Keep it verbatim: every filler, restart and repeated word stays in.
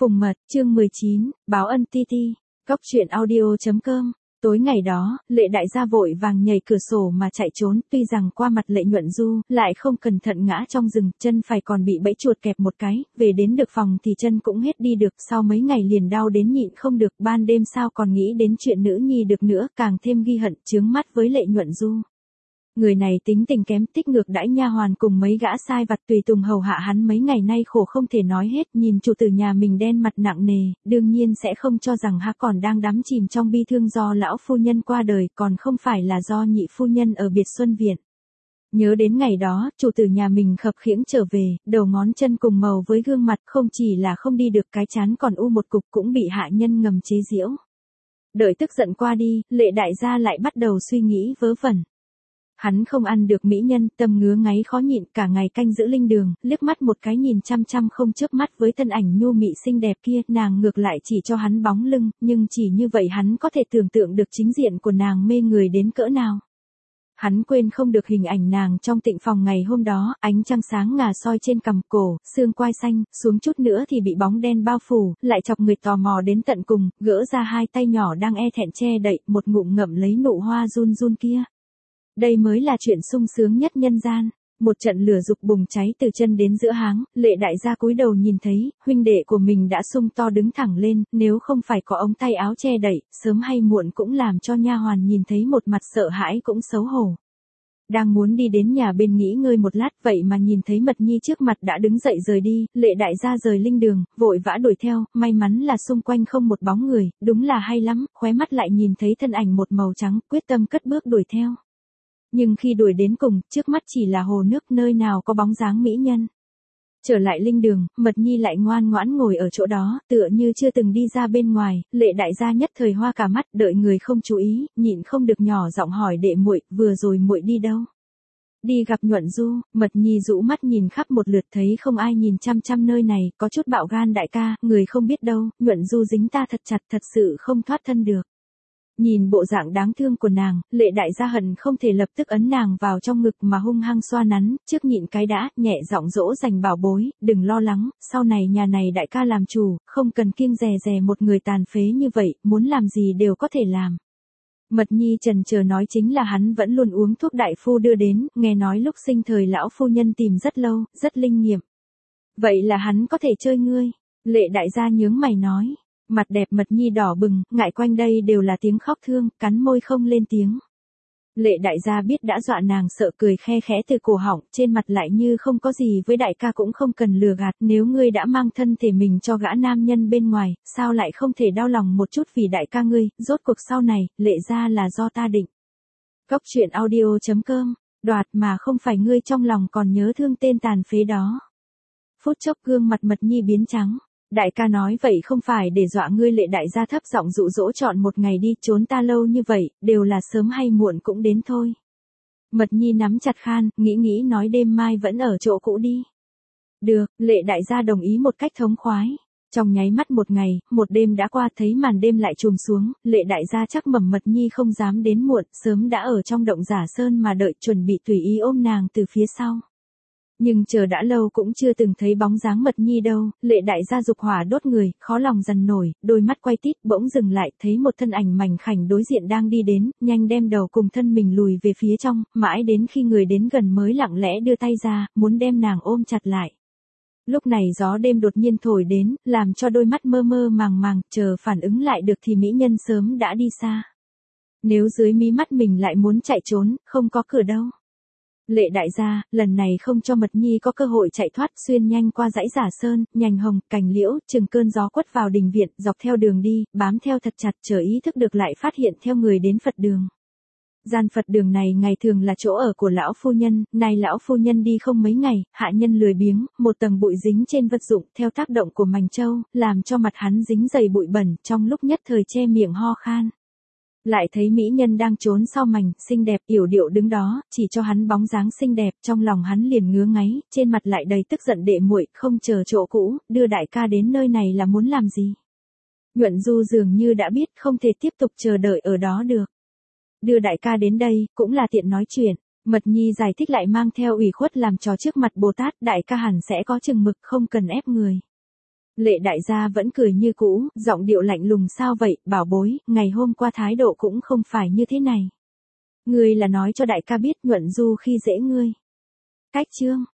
Phùng Mật, chương mười chín, báo ân ti ti, góc truyện audio chấm com. Tối ngày đó, Lệ đại gia vội vàng nhảy cửa sổ mà chạy trốn, tuy rằng qua mặt Lệ Nhuận Du, lại không cẩn thận ngã trong rừng, chân phải còn bị bẫy chuột kẹp một cái, về đến được phòng thì chân cũng hết đi được, sau mấy ngày liền đau đến nhịn không được, ban đêm sao còn nghĩ đến chuyện nữ nhi được nữa, càng thêm ghi hận, chướng mắt với Lệ Nhuận Du. Người này tính tình kém, tích ngược đãi nha hoàn cùng mấy gã sai vặt tùy tùng hầu hạ hắn mấy ngày nay khổ không thể nói hết, nhìn chủ tử nhà mình đen mặt nặng nề, đương nhiên sẽ không cho rằng hắn còn đang đắm chìm trong bi thương do lão phu nhân qua đời, còn không phải là do nhị phu nhân ở biệt xuân viện. Nhớ đến ngày đó, chủ tử nhà mình khập khiễng trở về, đầu ngón chân cùng màu với gương mặt, không chỉ là không đi được, cái chán còn u một cục, cũng bị hạ nhân ngầm chế giễu. Đợi tức giận qua đi, Lệ đại gia lại bắt đầu suy nghĩ vớ vẩn. Hắn không ăn được mỹ nhân, tâm ngứa ngáy khó nhịn, cả ngày canh giữ linh đường, liếc mắt một cái nhìn chăm chăm không chớp mắt với thân ảnh nhu mị xinh đẹp kia, nàng ngược lại chỉ cho hắn bóng lưng, nhưng chỉ như vậy hắn có thể tưởng tượng được chính diện của nàng mê người đến cỡ nào. Hắn quên không được hình ảnh nàng trong tịnh phòng ngày hôm đó, ánh trăng sáng ngà soi trên cằm cổ, xương quai xanh, xuống chút nữa thì bị bóng đen bao phủ, lại chọc người tò mò đến tận cùng, gỡ ra hai tay nhỏ đang e thẹn che đậy, một ngụm ngậm lấy nụ hoa run run kia. Đây mới là chuyện sung sướng nhất nhân gian. Một trận lửa dục bùng cháy từ chân đến giữa háng, Lệ đại gia cúi đầu nhìn thấy, huynh đệ của mình đã sung to đứng thẳng lên, nếu không phải có ống tay áo che đậy, sớm hay muộn cũng làm cho nha hoàn nhìn thấy một mặt sợ hãi cũng xấu hổ. Đang muốn đi đến nhà bên nghỉ ngơi một lát, vậy mà nhìn thấy Mật Nhi trước mặt đã đứng dậy rời đi, Lệ đại gia rời linh đường, vội vã đuổi theo, may mắn là xung quanh không một bóng người, đúng là hay lắm, khóe mắt lại nhìn thấy thân ảnh một màu trắng, quyết tâm cất bước đuổi theo. Nhưng khi đuổi đến cùng, trước mắt chỉ là hồ nước, nơi nào có bóng dáng mỹ nhân. Trở lại linh đường, Mật Nhi lại ngoan ngoãn ngồi ở chỗ đó, tựa như chưa từng đi ra bên ngoài, Lệ đại gia nhất thời hoa cả mắt, đợi người không chú ý, nhịn không được nhỏ giọng hỏi đệ muội, vừa rồi muội đi đâu? Đi gặp Nhuận Du. Mật Nhi rũ mắt nhìn khắp một lượt thấy không ai nhìn chăm chăm nơi này, có chút bạo gan đại ca, người không biết đâu, Nhuận Du dính ta thật chặt, thật sự không thoát thân được. Nhìn bộ dạng đáng thương của nàng, Lệ đại gia hận không thể lập tức ấn nàng vào trong ngực mà hung hăng xoa nắn, trước nhịn cái đã, nhẹ giọng dỗ dành bảo bối, đừng lo lắng, sau này nhà này đại ca làm chủ, không cần kiêng dè dè một người tàn phế như vậy, muốn làm gì đều có thể làm. Mật Nhi trần chờ nói chính là hắn vẫn luôn uống thuốc đại phu đưa đến, nghe nói lúc sinh thời lão phu nhân tìm rất lâu, rất linh nghiệm. Vậy là hắn có thể chơi ngươi. Lệ đại gia nhướng mày nói. Mặt đẹp Mật Nhi đỏ bừng, ngại quanh đây đều là tiếng khóc thương, cắn môi không lên tiếng. Lệ đại gia biết đã dọa nàng sợ, cười khe khẽ từ cổ họng, trên mặt lại như không có gì, với đại ca cũng không cần lừa gạt, nếu ngươi đã mang thân thể mình cho gã nam nhân bên ngoài, sao lại không thể đau lòng một chút vì đại ca ngươi, rốt cuộc sau này, Lệ gia là do ta định. Góc truyện audio chấm com, đoạt mà không phải ngươi trong lòng còn nhớ thương tên tàn phế đó. Phút chốc gương mặt Mật Nhi biến trắng. Đại ca nói vậy không phải để dọa ngươi. Lệ đại gia thấp giọng dụ dỗ, chọn một ngày đi, trốn ta lâu như vậy, đều là sớm hay muộn cũng đến thôi. Mật Nhi nắm chặt khan, nghĩ nghĩ nói đêm mai vẫn ở chỗ cũ đi. Được, Lệ đại gia đồng ý một cách thống khoái. Trong nháy mắt một ngày, một đêm đã qua, thấy màn đêm lại trùm xuống, Lệ đại gia chắc mẩm Mật Nhi không dám đến muộn, sớm đã ở trong động Giả Sơn mà đợi, chuẩn bị tùy ý ôm nàng từ phía sau. Nhưng chờ đã lâu cũng chưa từng thấy bóng dáng Mật Nhi đâu, Lệ đại gia dục hỏa đốt người, khó lòng dằn nổi, đôi mắt quay tít, bỗng dừng lại, thấy một thân ảnh mảnh khảnh đối diện đang đi đến, nhanh đem đầu cùng thân mình lùi về phía trong, mãi đến khi người đến gần mới lặng lẽ đưa tay ra, muốn đem nàng ôm chặt lại. Lúc này gió đêm đột nhiên thổi đến, làm cho đôi mắt mơ mơ màng màng, chờ phản ứng lại được thì mỹ nhân sớm đã đi xa. Nếu dưới mí mắt mình lại muốn chạy trốn, không có cửa đâu. Lệ đại gia, lần này không cho Mật Nhi có cơ hội chạy thoát, xuyên nhanh qua dãy Giả Sơn, nhành hồng, cành liễu, chừng cơn gió quất vào đình viện, dọc theo đường đi, bám theo thật chặt, chờ ý thức được lại phát hiện theo người đến Phật đường. Gian Phật đường này ngày thường là chỗ ở của lão phu nhân, nay lão phu nhân đi không mấy ngày, hạ nhân lười biếng, một tầng bụi dính trên vật dụng, theo tác động của mành trâu, làm cho mặt hắn dính dày bụi bẩn, trong lúc nhất thời che miệng ho khan. Lại thấy mỹ nhân đang trốn sau mành, xinh đẹp, yểu điệu đứng đó, chỉ cho hắn bóng dáng xinh đẹp, trong lòng hắn liền ngứa ngáy, trên mặt lại đầy tức giận, đệ muội, không chờ chỗ cũ, đưa đại ca đến nơi này là muốn làm gì? Nhuận Du dường như đã biết không thể tiếp tục chờ đợi ở đó được. Đưa đại ca đến đây, cũng là tiện nói chuyện. Mật Nhi giải thích lại mang theo ủy khuất làm trò trước mặt Bồ Tát, đại ca hẳn sẽ có chừng mực, không cần ép người. Lệ đại gia vẫn cười như cũ, giọng điệu lạnh lùng sao vậy, bảo bối, ngày hôm qua thái độ cũng không phải như thế này. Ngươi là nói cho đại ca biết Nhuận Du khi dễ ngươi. Cách chương.